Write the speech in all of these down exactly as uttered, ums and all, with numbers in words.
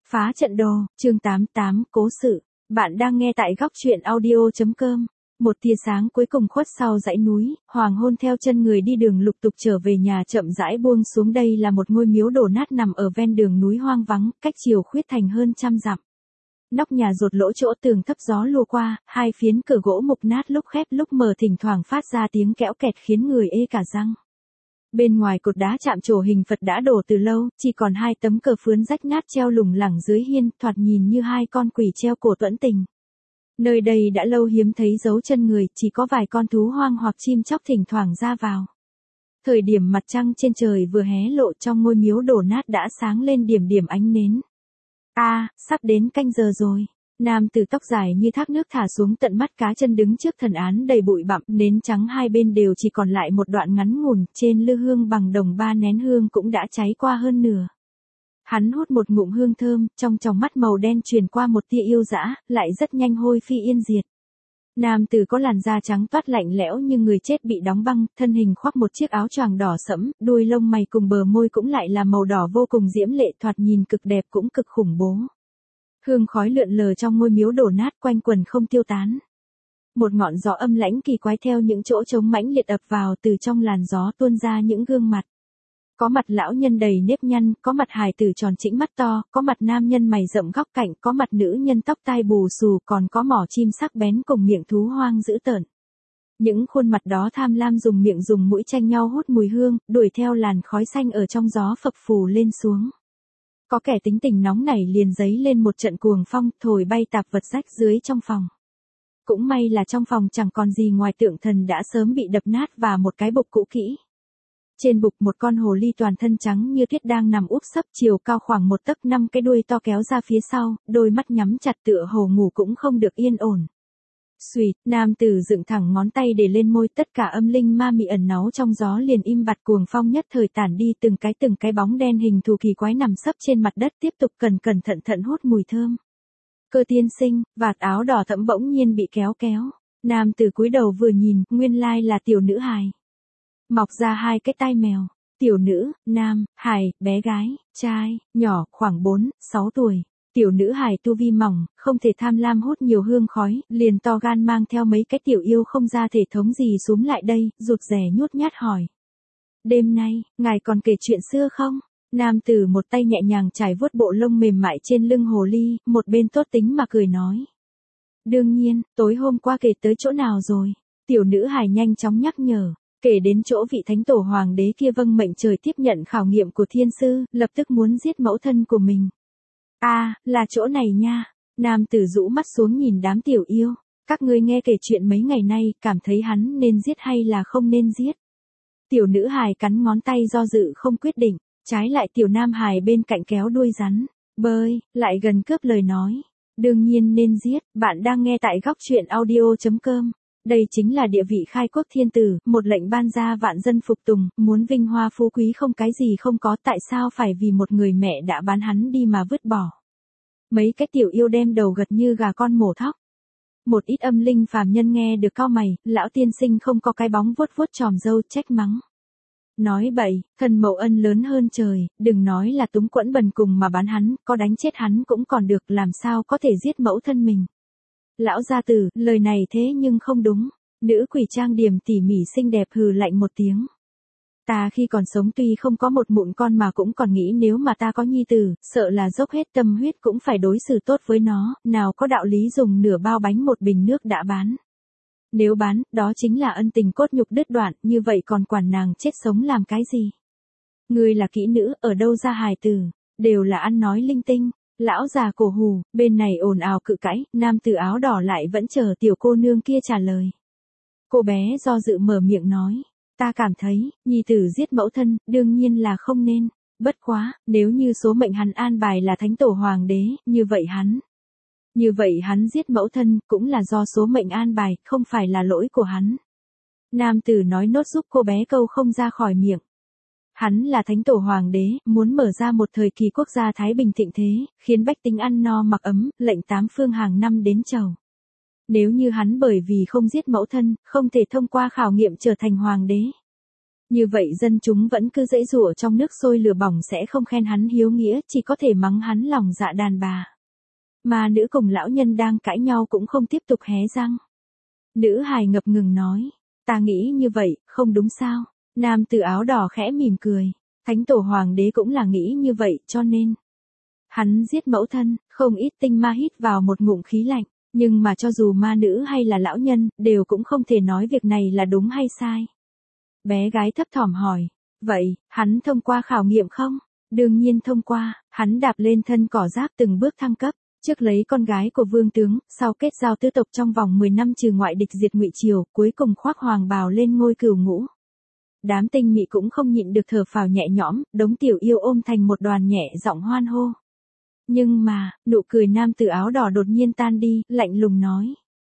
Phá trận đồ, chương tám mươi tám, cố sự. Bạn đang nghe tại góc truyện audio.com. Một tia sáng cuối cùng khuất sau dãy núi, hoàng hôn theo chân người đi đường lục tục trở về nhà chậm rãi buông xuống. Đây là một ngôi miếu đổ nát nằm ở ven đường núi hoang vắng, cách Chiều Khuyết thành hơn trăm dặm. Nóc nhà rột lỗ chỗ tường thấp gió lùa qua, hai phiến cửa gỗ mục nát lúc khép lúc mở thỉnh thoảng phát ra tiếng kẽo kẹt khiến người ê cả răng. Bên ngoài cột đá chạm trổ hình Phật đã đổ từ lâu, chỉ còn hai tấm cờ phướn rách nát treo lủng lẳng dưới hiên, thoạt nhìn như hai con quỷ treo cổ tuẫn tình. Nơi đây đã lâu hiếm thấy dấu chân người, chỉ có vài con thú hoang hoặc chim chóc thỉnh thoảng ra vào. Thời điểm mặt trăng trên trời vừa hé lộ, trong ngôi miếu đổ nát đã sáng lên điểm điểm ánh nến. A, à, sắp đến canh giờ rồi. Nam tử tóc dài như thác nước thả xuống tận mắt cá chân đứng trước thần án đầy bụi bặm, nến trắng hai bên đều chỉ còn lại một đoạn ngắn ngủn, trên lư hương bằng đồng ba nén hương cũng đã cháy qua hơn nửa. Hắn hút một ngụm hương thơm, trong tròng mắt màu đen truyền qua một tia yêu dã, lại rất nhanh hôi phi yên diệt. Nam tử có làn da trắng toát lạnh lẽo như người chết bị đóng băng, thân hình khoác một chiếc áo choàng đỏ sẫm, đuôi lông mày cùng bờ môi cũng lại là màu đỏ vô cùng diễm lệ, thoạt nhìn cực đẹp cũng cực khủng bố. Hương khói lượn lờ trong ngôi miếu đổ nát quanh quần không tiêu tán. Một ngọn gió âm lãnh kỳ quái theo những chỗ trống mãnh liệt ập vào, từ trong làn gió tuôn ra những gương mặt. Có mặt lão nhân đầy nếp nhăn, có mặt hài tử tròn trĩnh mắt to, có mặt nam nhân mày rậm góc cạnh, có mặt nữ nhân tóc tai bù xù, còn có mỏ chim sắc bén cùng miệng thú hoang dữ tợn. Những khuôn mặt đó tham lam dùng miệng dùng mũi tranh nhau hút mùi hương, đuổi theo làn khói xanh ở trong gió phập phù lên xuống. Có kẻ tính tình nóng nảy liền giấy lên một trận cuồng phong, thổi bay tạp vật rách dưới trong phòng. Cũng may là trong phòng chẳng còn gì ngoài tượng thần đã sớm bị đập nát và một cái bục cũ kỹ. Trên bục một con hồ ly toàn thân trắng như tuyết đang nằm úp sấp, chiều cao khoảng một tấc năm, cái đuôi to kéo ra phía sau, đôi mắt nhắm chặt tựa hồ ngủ cũng không được yên ổn. Xuỵt, nam tử dựng thẳng ngón tay để lên môi, tất cả âm linh ma mị ẩn náu trong gió liền im bặt, cuồng phong nhất thời tản đi, từng cái từng cái bóng đen hình thù kỳ quái nằm sấp trên mặt đất tiếp tục cẩn cẩn thận thận hút mùi thơm. Cơ tiên sinh, vạt áo đỏ thẫm bỗng nhiên bị kéo kéo. Nam tử cúi đầu vừa nhìn, nguyên lai là tiểu nữ hài. Mọc ra hai cái tai mèo. Tiểu nữ, nam, hài, bé gái, trai, nhỏ, khoảng bốn, sáu tuổi. Tiểu nữ hài tu vi mỏng, không thể tham lam hút nhiều hương khói, liền to gan mang theo mấy cái tiểu yêu không ra thể thống gì xúm lại đây, rụt rè nhút nhát hỏi. Đêm nay, ngài còn kể chuyện xưa không? Nam tử một tay nhẹ nhàng trải vuốt bộ lông mềm mại trên lưng hồ ly, một bên tốt tính mà cười nói. Đương nhiên, tối hôm qua kể tới chỗ nào rồi? Tiểu nữ hài nhanh chóng nhắc nhở. Kể đến chỗ vị thánh tổ hoàng đế kia vâng mệnh trời tiếp nhận khảo nghiệm của thiên sư, lập tức muốn giết mẫu thân của mình. A, à, là chỗ này nha. Nam tử rũ mắt xuống nhìn đám tiểu yêu. Các ngươi nghe kể chuyện mấy ngày nay, cảm thấy hắn nên giết hay là không nên giết? Tiểu nữ hài cắn ngón tay do dự không quyết định. Trái lại tiểu nam hài bên cạnh kéo đuôi rắn. Bơi, lại gần cướp lời nói. Đương nhiên nên giết, bạn đang nghe tại góc truyện audio.com. Đây chính là địa vị khai quốc thiên tử, một lệnh ban ra vạn dân phục tùng, muốn vinh hoa phú quý không cái gì không có, tại sao phải vì một người mẹ đã bán hắn đi mà vứt bỏ. Mấy cái tiểu yêu đem đầu gật như gà con mổ thóc. Một ít âm linh phàm nhân nghe được cau mày, lão tiên sinh không có cái bóng vuốt vuốt tròm râu trách mắng. Nói bậy, thần mẫu ân lớn hơn trời, đừng nói là túng quẫn bần cùng mà bán hắn, có đánh chết hắn cũng còn được, làm sao có thể giết mẫu thân mình. Lão gia tử, lời này thế nhưng không đúng. Nữ quỷ trang điểm tỉ mỉ xinh đẹp hừ lạnh một tiếng. Ta khi còn sống tuy không có một mụn con mà cũng còn nghĩ nếu mà ta có nhi tử, sợ là dốc hết tâm huyết cũng phải đối xử tốt với nó, nào có đạo lý dùng nửa bao bánh một bình nước đã bán. Nếu bán, đó chính là ân tình cốt nhục đứt đoạn, như vậy còn quản nàng chết sống làm cái gì? Ngươi là kỹ nữ, ở đâu ra hài tử, đều là ăn nói linh tinh. Lão già cổ hù, bên này ồn ào cự cãi, nam tử áo đỏ lại vẫn chờ tiểu cô nương kia trả lời. Cô bé do dự mở miệng nói, ta cảm thấy, nhi tử giết mẫu thân, đương nhiên là không nên, bất quá, nếu như số mệnh hắn an bài là thánh tổ hoàng đế, như vậy hắn. Như vậy hắn giết mẫu thân, cũng là do số mệnh an bài, không phải là lỗi của hắn. Nam tử nói nốt giúp cô bé câu không ra khỏi miệng. Hắn là thánh tổ hoàng đế, muốn mở ra một thời kỳ quốc gia thái bình thịnh thế, khiến bách tính ăn no mặc ấm, lệnh tám phương hàng năm đến chầu. Nếu như hắn bởi vì không giết mẫu thân, không thể thông qua khảo nghiệm trở thành hoàng đế. Như vậy dân chúng vẫn cứ giãy giụa trong nước sôi lửa bỏng sẽ không khen hắn hiếu nghĩa, chỉ có thể mắng hắn lòng dạ đàn bà. Mà nữ cùng lão nhân đang cãi nhau cũng không tiếp tục hé răng. Nữ hài ngập ngừng nói, ta nghĩ như vậy, không đúng sao? Nam tử áo đỏ khẽ mỉm cười, thánh tổ hoàng đế cũng là nghĩ như vậy, cho nên hắn giết mẫu thân. Không ít tinh ma hít vào một ngụm khí lạnh, nhưng mà cho dù ma nữ hay là lão nhân, đều cũng không thể nói việc này là đúng hay sai. Bé gái thấp thỏm hỏi, vậy, hắn thông qua khảo nghiệm không? Đương nhiên thông qua, hắn đạp lên thân cỏ giáp từng bước thăng cấp, trước lấy con gái của vương tướng, sau kết giao tứ tộc trong vòng mười năm trừ ngoại địch diệt Ngụy Triều, cuối cùng khoác hoàng bào lên ngôi cửu ngũ. Đám tinh mị cũng không nhịn được thở phào nhẹ nhõm, đống tiểu yêu ôm thành một đoàn nhẹ giọng hoan hô. Nhưng mà, nụ cười nam tử áo đỏ đột nhiên tan đi, lạnh lùng nói.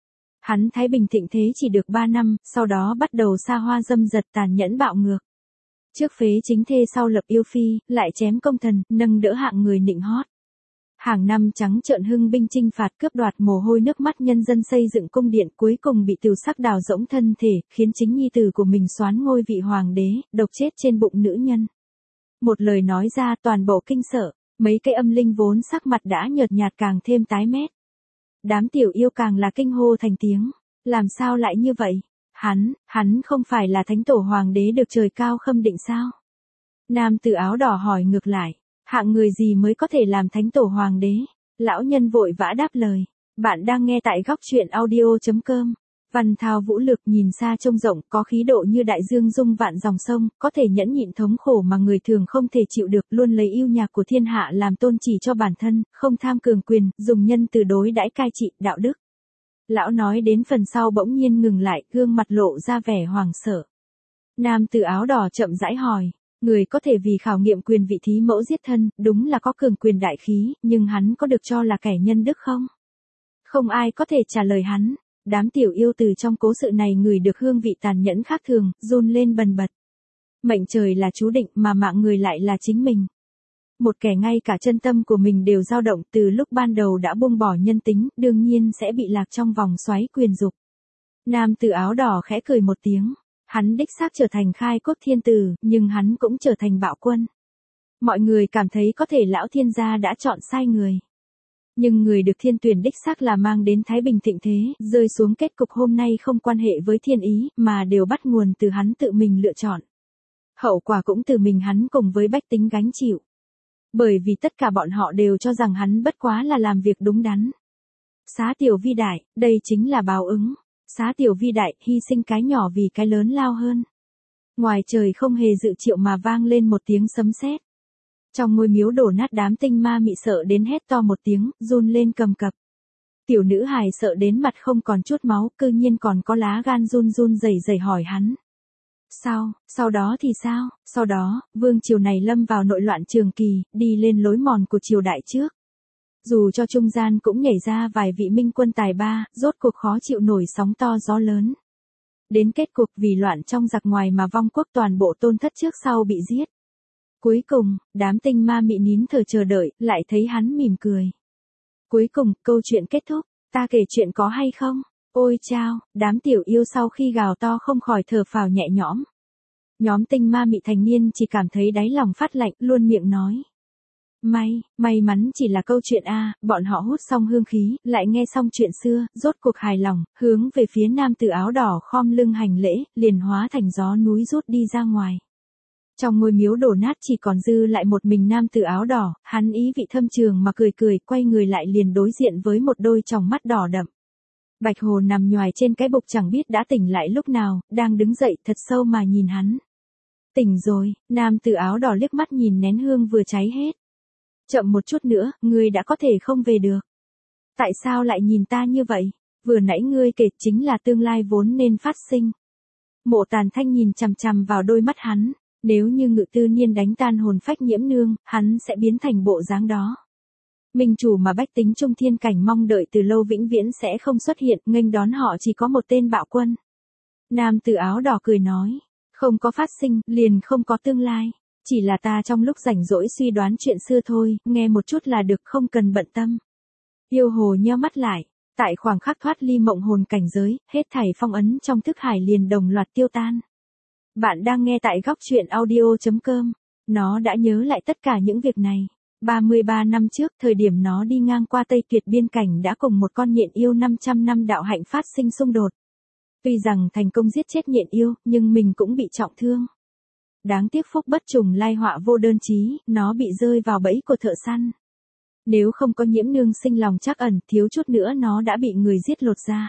Hắn thái bình thịnh thế chỉ được ba năm, sau đó bắt đầu xa hoa dâm dật tàn nhẫn bạo ngược. Trước phế chính thê sau lập yêu phi, lại chém công thần, nâng đỡ hạng người nịnh hót. Hàng năm trắng trợn hưng binh chinh phạt cướp đoạt mồ hôi nước mắt nhân dân xây dựng cung điện, cuối cùng bị tiểu sắc đào rỗng thân thể, khiến chính nhi tử của mình soán ngôi vị hoàng đế, độc chết trên bụng nữ nhân. Một lời nói ra toàn bộ kinh sợ, mấy cái âm linh vốn sắc mặt đã nhợt nhạt càng thêm tái mét. Đám tiểu yêu càng là kinh hô thành tiếng, làm sao lại như vậy? Hắn, hắn không phải là thánh tổ hoàng đế được trời cao khâm định sao? Nam tử áo đỏ hỏi ngược lại, hạng người gì mới có thể làm thánh tổ hoàng đế? Lão nhân vội vã đáp lời, bạn đang nghe tại góc truyện audio chấm com. Văn thao vũ lực nhìn xa trông rộng, có khí độ như đại dương dung vạn dòng sông, có thể nhẫn nhịn thống khổ mà người thường không thể chịu được, luôn lấy yêu nhạc của thiên hạ làm tôn chỉ cho bản thân, không tham cường quyền, dùng nhân từ đối đãi cai trị, đạo đức. Lão nói đến phần sau bỗng nhiên ngừng lại, gương mặt lộ ra vẻ hoảng sợ. Nam tử áo đỏ chậm rãi hỏi, người có thể vì khảo nghiệm quyền vị thí mẫu giết thân, đúng là có cường quyền đại khí, nhưng hắn có được cho là kẻ nhân đức không? Không ai có thể trả lời hắn. Đám tiểu yêu từ trong cố sự này ngửi được hương vị tàn nhẫn khác thường, run lên bần bật. Mệnh trời là chú định mà mạng người lại là chính mình. Một kẻ ngay cả chân tâm của mình đều dao động từ lúc ban đầu đã buông bỏ nhân tính, đương nhiên sẽ bị lạc trong vòng xoáy quyền dục. Nam tử áo đỏ khẽ cười một tiếng, hắn đích xác trở thành khai cốt thiên tử, nhưng hắn cũng trở thành bạo quân. Mọi người cảm thấy có thể lão thiên gia đã chọn sai người. Nhưng người được thiên tuyển đích xác là mang đến thái bình thịnh thế, rơi xuống kết cục hôm nay không quan hệ với thiên ý, mà đều bắt nguồn từ hắn tự mình lựa chọn. Hậu quả cũng từ mình hắn cùng với bách tính gánh chịu. Bởi vì tất cả bọn họ đều cho rằng hắn bất quá là làm việc đúng đắn. Xá tiểu vi đại, đây chính là báo ứng. Xá tiểu vi đại, hy sinh cái nhỏ vì cái lớn lao hơn. Ngoài trời không hề dự triệu mà vang lên một tiếng sấm sét. Trong ngôi miếu đổ nát đám tinh ma mị sợ đến hét to một tiếng, run lên cầm cập. Tiểu nữ hài sợ đến mặt không còn chút máu, cư nhiên còn có lá gan run run rẩy rẩy hỏi hắn. Sao, sau đó thì sao? Sau đó, vương triều này lâm vào nội loạn trường kỳ, đi lên lối mòn của triều đại trước. Dù cho trung gian cũng nhảy ra vài vị minh quân tài ba, rốt cuộc khó chịu nổi sóng to gió lớn. Đến kết cục vì loạn trong giặc ngoài mà vong quốc toàn bộ tôn thất trước sau bị giết. Cuối cùng, đám tinh ma mị nín thở chờ đợi, lại thấy hắn mỉm cười. Cuối cùng, câu chuyện kết thúc, ta kể chuyện có hay không? Ôi chao, đám tiểu yêu sau khi gào to không khỏi thở phào nhẹ nhõm. Nhóm tinh ma mị thành niên chỉ cảm thấy đáy lòng phát lạnh, luôn miệng nói. May, may mắn chỉ là câu chuyện a, bọn họ hút xong hương khí, lại nghe xong chuyện xưa, rốt cuộc hài lòng, hướng về phía nam tử áo đỏ khom lưng hành lễ, liền hóa thành gió núi rút đi ra ngoài. Trong ngôi miếu đổ nát chỉ còn dư lại một mình nam tử áo đỏ, hắn ý vị thâm trường mà cười cười, quay người lại liền đối diện với một đôi tròng mắt đỏ đậm. Bạch Hồ nằm nhoài trên cái bục chẳng biết đã tỉnh lại lúc nào, đang đứng dậy thật sâu mà nhìn hắn. Tỉnh rồi, nam tử áo đỏ liếc mắt nhìn nén hương vừa cháy hết. Chậm một chút nữa, ngươi đã có thể không về được. Tại sao lại nhìn ta như vậy? Vừa nãy ngươi kể chính là tương lai vốn nên phát sinh. Mộ Tàn Thanh nhìn chằm chằm vào đôi mắt hắn. Nếu như Ngự Tư Niên đánh tan hồn phách Nhiễm Nương, hắn sẽ biến thành bộ dáng đó. Minh chủ mà bách tính trung thiên cảnh mong đợi từ lâu vĩnh viễn sẽ không xuất hiện, nghênh đón họ chỉ có một tên bạo quân. Nam tử áo đỏ cười nói, không có phát sinh, liền không có tương lai. Chỉ là ta trong lúc rảnh rỗi suy đoán chuyện xưa thôi, nghe một chút là được, không cần bận tâm. Yêu hồ nheo mắt lại, tại khoảng khắc thoát ly mộng hồn cảnh giới, hết thảy phong ấn trong thức hải liền đồng loạt tiêu tan. Bạn đang nghe tại góc truyện audio chấm com. Nó đã nhớ lại tất cả những việc này. ba mươi ba năm trước, thời điểm nó đi ngang qua Tây Tuyệt biên cảnh đã cùng một con nhện yêu năm trăm năm đạo hạnh phát sinh xung đột. Tuy rằng thành công giết chết nhện yêu, nhưng mình cũng bị trọng thương. Đáng tiếc phúc bất trùng lai họa vô đơn chí, nó bị rơi vào bẫy của thợ săn. Nếu không có Nhiễm Nương sinh lòng trắc ẩn, thiếu chút nữa nó đã bị người giết lột da.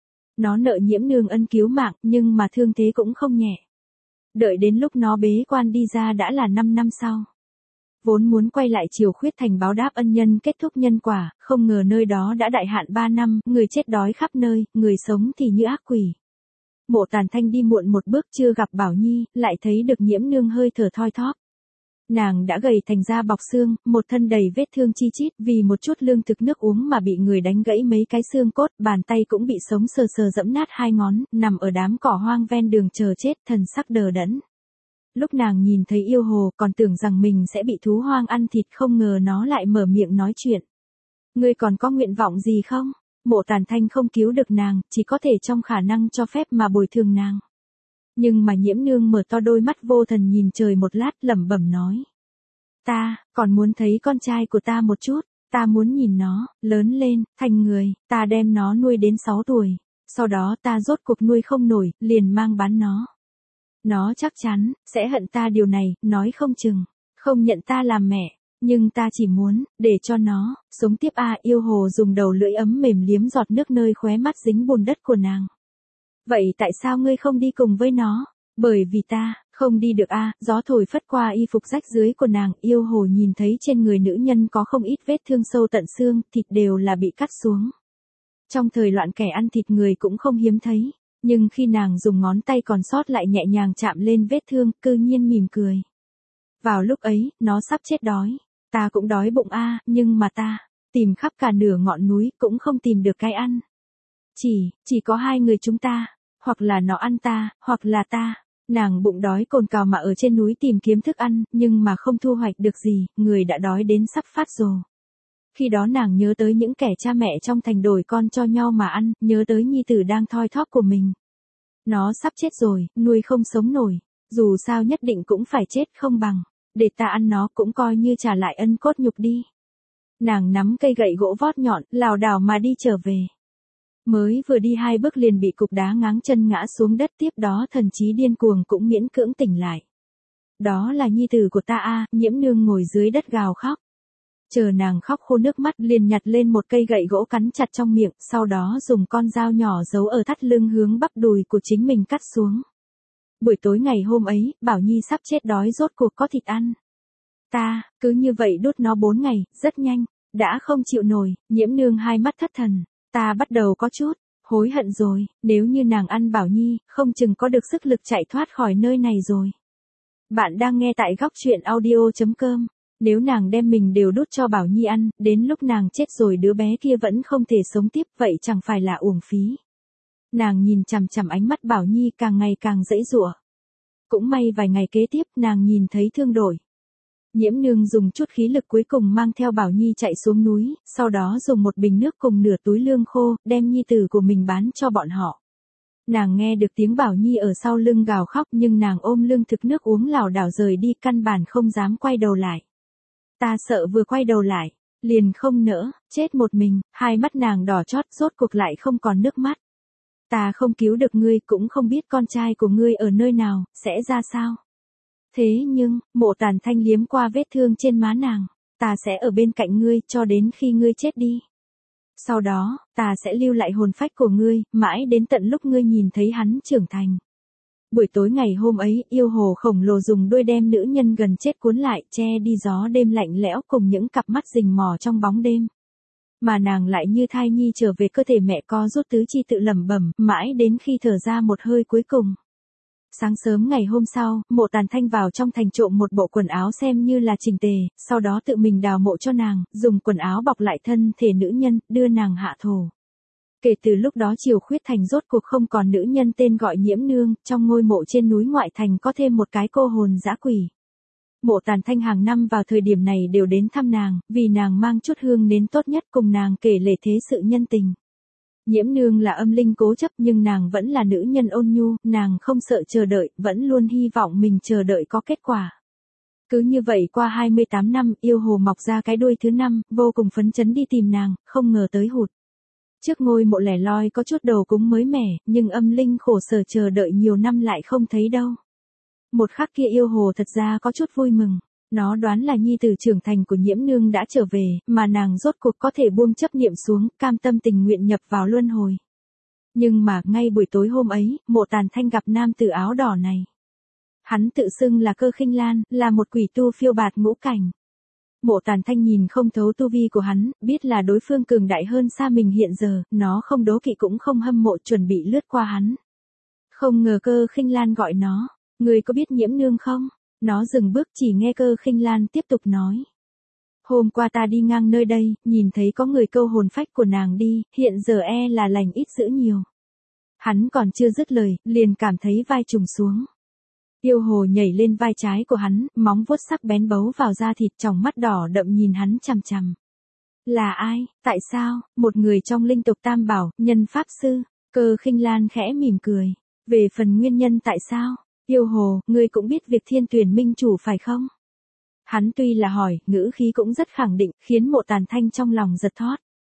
Nó nợ Nhiễm Nương ân cứu mạng, nhưng mà thương thế cũng không nhẹ. Đợi đến lúc nó bế quan đi ra đã là năm năm sau. Vốn muốn quay lại Triều Khuyết Thành báo đáp ân nhân kết thúc nhân quả, không ngờ nơi đó đã đại hạn ba năm, người chết đói khắp nơi, người sống thì như ác quỷ. Mộ Tàn Thanh đi muộn một bước chưa gặp Bảo Nhi, lại thấy được Nhiễm Nương hơi thở thoi thóp. Nàng đã gầy thành da bọc xương, một thân đầy vết thương chi chít, vì một chút lương thực nước uống mà bị người đánh gãy mấy cái xương cốt, bàn tay cũng bị sống sờ sờ giẫm nát hai ngón, nằm ở đám cỏ hoang ven đường chờ chết, thần sắc đờ đẫn. Lúc nàng nhìn thấy yêu hồ, còn tưởng rằng mình sẽ bị thú hoang ăn thịt, không ngờ nó lại mở miệng nói chuyện. Ngươi còn có nguyện vọng gì không? Mộ Tàn Thanh không cứu được nàng, chỉ có thể trong khả năng cho phép mà bồi thường nàng. Nhưng mà Nhiễm Nương mở to đôi mắt vô thần nhìn trời một lát, lẩm bẩm nói. Ta, còn muốn thấy con trai của ta một chút, ta muốn nhìn nó, lớn lên, thành người, ta đem nó nuôi đến sáu tuổi, sau đó ta rốt cuộc nuôi không nổi, liền mang bán nó. Nó chắc chắn, sẽ hận ta điều này, nói không chừng, không nhận ta làm mẹ, nhưng ta chỉ muốn, để cho nó, sống tiếp a. Yêu hồ dùng đầu lưỡi ấm mềm liếm giọt nước nơi khóe mắt dính bùn đất của nàng. Vậy tại sao ngươi không đi cùng với nó? Bởi vì ta, không đi được a. Gió thổi phất qua y phục rách dưới của nàng, yêu hồ nhìn thấy trên người nữ nhân có không ít vết thương sâu tận xương, thịt đều là bị cắt xuống. Trong thời loạn kẻ ăn thịt người cũng không hiếm thấy, nhưng khi nàng dùng ngón tay còn sót lại nhẹ nhàng chạm lên vết thương, cư nhiên mỉm cười. Vào lúc ấy, nó sắp chết đói. Ta cũng đói bụng a, nhưng mà ta, tìm khắp cả nửa ngọn núi, cũng không tìm được cái ăn. Chỉ, chỉ có hai người chúng ta, hoặc là nó ăn ta, hoặc là ta. Nàng bụng đói cồn cào mà ở trên núi tìm kiếm thức ăn, nhưng mà không thu hoạch được gì, người đã đói đến sắp phát rồ. Khi đó nàng nhớ tới những kẻ cha mẹ trong thành đổi con cho nhau mà ăn, nhớ tới nhi tử đang thoi thóp của mình. Nó sắp chết rồi, nuôi không sống nổi, dù sao nhất định cũng phải chết không bằng, để ta ăn nó cũng coi như trả lại ân cốt nhục đi. Nàng nắm cây gậy gỗ vót nhọn, lảo đảo mà đi trở về. Mới vừa đi hai bước liền bị cục đá ngáng chân ngã xuống đất, tiếp đó thần trí điên cuồng cũng miễn cưỡng tỉnh lại. Đó là nhi tử của ta a. Nhiễm Nương ngồi dưới đất gào khóc. Chờ nàng khóc khô nước mắt liền nhặt lên một cây gậy gỗ cắn chặt trong miệng, sau đó dùng con dao nhỏ giấu ở thắt lưng hướng bắp đùi của chính mình cắt xuống. Buổi tối ngày hôm ấy, Bảo Nhi sắp chết đói rốt cuộc có thịt ăn. Ta, cứ như vậy đút nó bốn ngày, rất nhanh, đã không chịu nổi, Nhiễm Nương hai mắt thất thần. Ta bắt đầu có chút, hối hận rồi, nếu như nàng ăn Bảo Nhi, không chừng có được sức lực chạy thoát khỏi nơi này rồi. Bạn đang nghe tại góc truyện audio chấm com. Nếu nàng đem mình đều đút cho Bảo Nhi ăn, đến lúc nàng chết rồi đứa bé kia vẫn không thể sống tiếp, vậy chẳng phải là uổng phí. Nàng nhìn chằm chằm ánh mắt Bảo Nhi càng ngày càng dãy giụa. Cũng may vài ngày kế tiếp nàng nhìn thấy thương đổi. Nhiễm Nương dùng chút khí lực cuối cùng mang theo Bảo Nhi chạy xuống núi, sau đó dùng một bình nước cùng nửa túi lương khô, đem nhi tử của mình bán cho bọn họ. Nàng nghe được tiếng Bảo Nhi ở sau lưng gào khóc, nhưng nàng ôm lương thực nước uống lảo đảo rời đi, căn bản không dám quay đầu lại. Ta sợ vừa quay đầu lại, liền không nỡ, chết một mình, hai mắt nàng đỏ chót, rốt cuộc lại không còn nước mắt. Ta không cứu được ngươi, cũng không biết con trai của ngươi ở nơi nào, sẽ ra sao. Thế nhưng, Mộ Tàn Thanh liếm qua vết thương trên má nàng, ta sẽ ở bên cạnh ngươi, cho đến khi ngươi chết đi. Sau đó, ta sẽ lưu lại hồn phách của ngươi, mãi đến tận lúc ngươi nhìn thấy hắn trưởng thành. Buổi tối ngày hôm ấy, yêu hồ khổng lồ dùng đuôi đem nữ nhân gần chết cuốn lại, che đi gió đêm lạnh lẽo cùng những cặp mắt rình mò trong bóng đêm. Mà nàng lại như thai nhi trở về cơ thể mẹ, co rút tứ chi tự lẩm bẩm, mãi đến khi thở ra một hơi cuối cùng. Sáng sớm ngày hôm sau, Mộ Tàn Thanh vào trong thành trộm một bộ quần áo xem như là chỉnh tề, sau đó tự mình đào mộ cho nàng, dùng quần áo bọc lại thân thể nữ nhân, đưa nàng hạ thổ. Kể từ lúc đó Triều Khuyết Thành rốt cuộc không còn nữ nhân tên gọi Nhiễm Nương, trong ngôi mộ trên núi ngoại thành có thêm một cái cô hồn dã quỷ. Mộ Tàn Thanh hàng năm vào thời điểm này đều đến thăm nàng, vì nàng mang chút hương nến tốt nhất, cùng nàng kể lể thế sự nhân tình. Nhiễm nương là âm linh cố chấp nhưng nàng vẫn là nữ nhân ôn nhu, nàng không sợ chờ đợi, vẫn luôn hy vọng mình chờ đợi có kết quả. Cứ như vậy qua hai mươi tám năm, yêu hồ mọc ra cái đuôi thứ năm, vô cùng phấn chấn đi tìm nàng, không ngờ tới hụt. Trước ngôi mộ lẻ loi có chút đồ cúng mới mẻ, nhưng âm linh khổ sở chờ đợi nhiều năm lại không thấy đâu. Một khắc kia yêu hồ thật ra có chút vui mừng. Nó đoán là nhi tử trưởng thành của nhiễm nương đã trở về, mà nàng rốt cuộc có thể buông chấp niệm xuống, cam tâm tình nguyện nhập vào luân hồi. Nhưng mà, ngay buổi tối hôm ấy, Mộ Tàn Thanh gặp nam tử áo đỏ này. Hắn tự xưng là Cơ Khinh Lan, là một quỷ tu phiêu bạt ngũ cảnh. Mộ Tàn Thanh nhìn không thấu tu vi của hắn, biết là đối phương cường đại hơn xa mình hiện giờ, nó không đố kỵ cũng không hâm mộ chuẩn bị lướt qua hắn. Không ngờ Cơ Khinh Lan gọi nó, người có biết nhiễm nương không? Nó dừng bước chỉ nghe Cơ Khinh Lan tiếp tục nói. Hôm qua ta đi ngang nơi đây, nhìn thấy có người câu hồn phách của nàng đi, hiện giờ e là lành ít dữ nhiều. Hắn còn chưa dứt lời, liền cảm thấy vai trùng xuống. Yêu hồ nhảy lên vai trái của hắn, móng vuốt sắc bén bấu vào da thịt, tròng mắt đỏ đậm nhìn hắn chằm chằm. Là ai, tại sao, một người trong linh tộc Tam Bảo, nhân pháp sư, Cơ Khinh Lan khẽ mỉm cười. Về phần nguyên nhân tại sao, yêu hồ, ngươi cũng biết việc thiên tuyển minh chủ phải không? Hắn tuy là hỏi, ngữ khí cũng rất khẳng định, khiến Mộ Tàn Thanh trong lòng giật thót.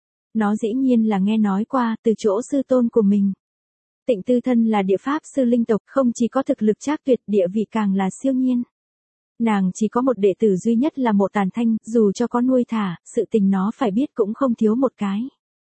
Nó dĩ nhiên là nghe nói qua, từ chỗ sư tôn của mình. Tịnh Tư thân là địa pháp sư linh tộc, không chỉ có thực lực trác tuyệt, địa vị càng là siêu nhiên. Nàng chỉ có một đệ tử duy nhất là Mộ Tàn Thanh, dù cho có nuôi thả, sự tình nó phải biết cũng không thiếu một cái.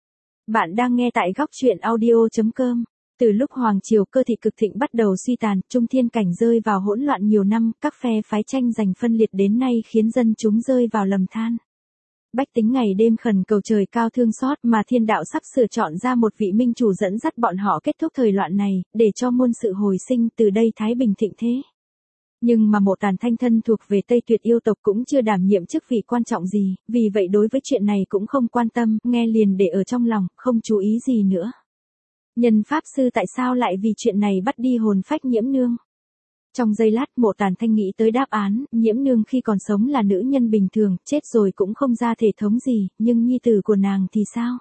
Bạn đang nghe tại góc truyện audio chấm com. Từ lúc Hoàng Triều Cơ Thị cực thịnh bắt đầu suy tàn, Trung Thiên Cảnh rơi vào hỗn loạn nhiều năm, các phe phái tranh giành phân liệt đến nay khiến dân chúng rơi vào lầm than. Bách tính ngày đêm khẩn cầu trời cao thương xót, mà thiên đạo sắp sửa chọn ra một vị minh chủ dẫn dắt bọn họ kết thúc thời loạn này, để cho muôn sự hồi sinh, từ đây thái bình thịnh thế. Nhưng mà Mộ Tàn Thanh thân thuộc về Tây Tuyệt yêu tộc cũng chưa đảm nhiệm chức vị quan trọng gì, vì vậy đối với chuyện này cũng không quan tâm, nghe liền để ở trong lòng, không chú ý gì nữa. Nhân pháp sư tại sao lại vì chuyện này bắt đi hồn phách nhiễm nương? Trong giây lát Mộ Tàn Thanh nghĩ tới đáp án, nhiễm nương khi còn sống là nữ nhân bình thường, chết rồi cũng không ra thể thống gì, nhưng nhi tử của nàng thì sao?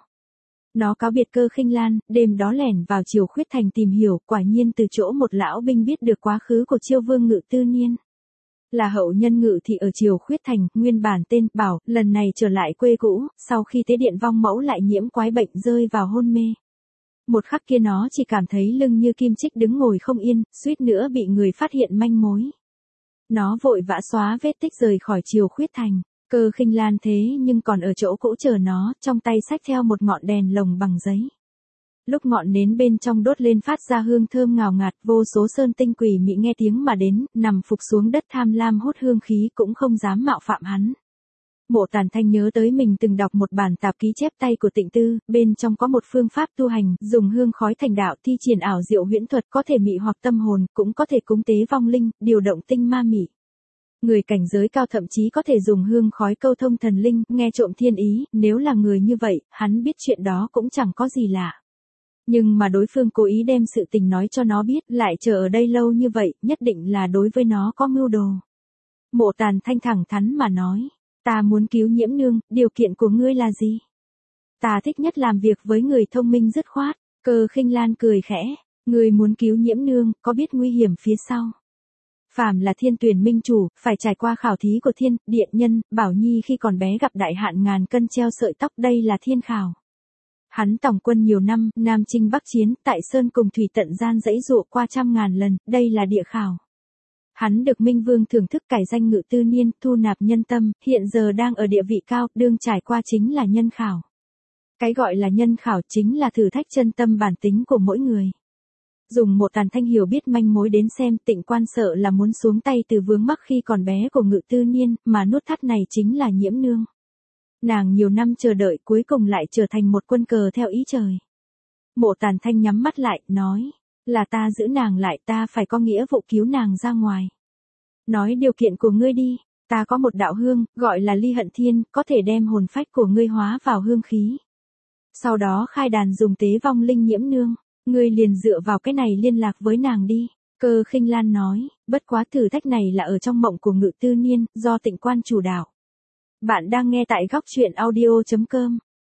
Nó cáo biệt Cơ Khinh Lan, đêm đó lẻn vào Triều Khuyết Thành tìm hiểu, quả nhiên từ chỗ một lão binh biết được quá khứ của Chiêu Vương Ngự Tư Niên. Là hậu nhân Ngự thị ở Triều Khuyết Thành, nguyên bản tên Bảo, lần này trở lại quê cũ, sau khi tế điện vong mẫu lại nhiễm quái bệnh rơi vào hôn mê. Một khắc kia nó chỉ cảm thấy lưng như kim chích đứng ngồi không yên, suýt nữa bị người phát hiện manh mối. Nó vội vã xóa vết tích rời khỏi Triều Khuyết Thành. Cơ Khinh Lan thế nhưng còn ở chỗ cũ chờ nó, trong tay xách theo một ngọn đèn lồng bằng giấy. Lúc ngọn nến bên trong đốt lên phát ra hương thơm ngào ngạt, vô số sơn tinh quỷ mị nghe tiếng mà đến, nằm phục xuống đất tham lam hút hương khí cũng không dám mạo phạm hắn. Mộ Tàn Thanh nhớ tới mình từng đọc một bản tạp ký chép tay của Tịnh Tư, bên trong có một phương pháp tu hành, dùng hương khói thành đạo thi triển ảo diệu huyễn thuật, có thể mị hoặc tâm hồn, cũng có thể cúng tế vong linh, điều động tinh ma mị. Người cảnh giới cao thậm chí có thể dùng hương khói câu thông thần linh, nghe trộm thiên ý, nếu là người như vậy, hắn biết chuyện đó cũng chẳng có gì lạ. Nhưng mà đối phương cố ý đem sự tình nói cho nó biết, lại chờ ở đây lâu như vậy, nhất định là đối với nó có mưu đồ. Mộ Tàn Thanh thẳng thắn mà nói. Ta muốn cứu nhiễm nương, điều kiện của ngươi là gì? Ta thích nhất làm việc với người thông minh dứt khoát. Cơ Khinh Lan cười khẽ. Ngươi muốn cứu nhiễm nương, có biết nguy hiểm phía sau? Phàm là thiên tuyển minh chủ, phải trải qua khảo thí của thiên, điện nhân, Bảo Nhi khi còn bé gặp đại hạn ngàn cân treo sợi tóc, đây là thiên khảo. Hắn tổng quân nhiều năm, Nam chinh Bắc chiến, tại Sơn cùng thủy tận gian dãy dụa qua trăm ngàn lần, đây là địa khảo. Hắn được Minh Vương thưởng thức cải danh Ngự Tư Niên, thu nạp nhân tâm, hiện giờ đang ở địa vị cao, đương trải qua chính là nhân khảo. Cái gọi là nhân khảo chính là thử thách chân tâm bản tính của mỗi người. Dùng Mộ Tàn Thanh hiểu biết manh mối đến xem, Tịnh Quan sợ là muốn xuống tay từ vướng mắc khi còn bé của Ngự Tư Niên, mà nút thắt này chính là nhiễm nương. Nàng nhiều năm chờ đợi cuối cùng lại trở thành một quân cờ theo ý trời. Mộ Tàn Thanh nhắm mắt lại, nói. Là ta giữ nàng lại, ta phải có nghĩa vụ cứu nàng ra ngoài. Nói điều kiện của ngươi đi, ta có một đạo hương, gọi là Ly Hận Thiên, có thể đem hồn phách của ngươi hóa vào hương khí. Sau đó khai đàn dùng tế vong linh nhiễm nương, ngươi liền dựa vào cái này liên lạc với nàng đi. Cơ Khinh Lan nói, bất quá thử thách này là ở trong mộng của Ngự Tư Niên, do Tịnh Quan chủ đạo. Bạn đang nghe tại góc truyện audio chấm com.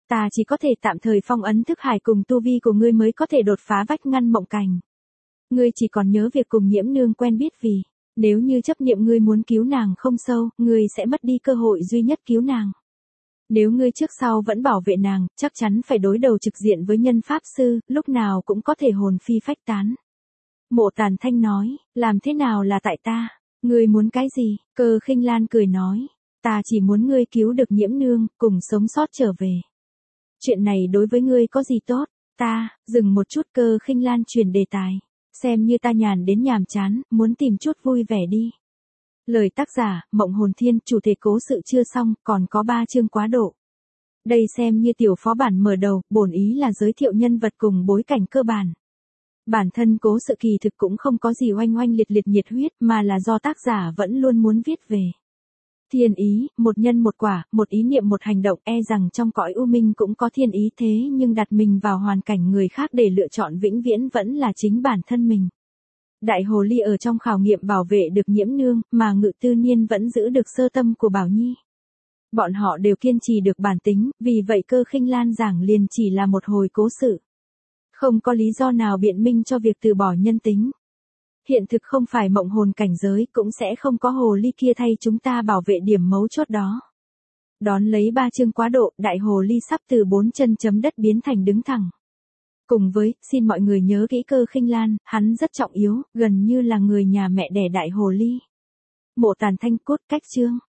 Ta chỉ có thể tạm thời phong ấn thức hải cùng tu vi của ngươi mới có thể đột phá vách ngăn mộng cảnh. Ngươi chỉ còn nhớ việc cùng Nhiễm Nương quen biết vì, nếu như chấp niệm ngươi muốn cứu nàng không sâu, ngươi sẽ mất đi cơ hội duy nhất cứu nàng. Nếu ngươi trước sau vẫn bảo vệ nàng, chắc chắn phải đối đầu trực diện với nhân pháp sư, lúc nào cũng có thể hồn phi phách tán. Mộ Tàn Thanh nói, làm thế nào là tại ta? Ngươi muốn cái gì? Cơ Khinh Lan cười nói, ta chỉ muốn ngươi cứu được Nhiễm Nương, cùng sống sót trở về. Chuyện này đối với ngươi có gì tốt? Ta, dừng một chút. Cơ Khinh Lan chuyển đề tài. Xem như ta nhàn đến nhàm chán, muốn tìm chút vui vẻ đi. Lời tác giả, Mộng Hồn Thiên, chủ thể cố sự chưa xong, còn có ba chương quá độ. Đây xem như tiểu phó bản mở đầu, bổn ý là giới thiệu nhân vật cùng bối cảnh cơ bản. Bản thân cố sự kỳ thực cũng không có gì oanh oanh liệt liệt nhiệt huyết, mà là do tác giả vẫn luôn muốn viết về thiên ý, một nhân một quả, một ý niệm một hành động, e rằng trong cõi u minh cũng có thiên ý, thế nhưng đặt mình vào hoàn cảnh người khác để lựa chọn vĩnh viễn vẫn là chính bản thân mình. Đại hồ ly ở trong khảo nghiệm bảo vệ được Nhiễm Nương, mà Ngự Tư Niên vẫn giữ được sơ tâm của Bảo Nhi. Bọn họ đều kiên trì được bản tính, vì vậy Cơ Khinh Lan giảng liền chỉ là một hồi cố sự. Không có lý do nào biện minh cho việc từ bỏ nhân tính. Hiện thực không phải mộng hồn cảnh giới, cũng sẽ không có hồ ly kia thay chúng ta bảo vệ điểm mấu chốt đó. Đón lấy ba chương quá độ, đại hồ ly sắp từ bốn chân chấm đất biến thành đứng thẳng. Cùng với, xin mọi người nhớ kỹ Cơ Khinh Lan, hắn rất trọng yếu, gần như là người nhà mẹ đẻ đại hồ ly. Mộ Tàn Thanh cốt cách chương.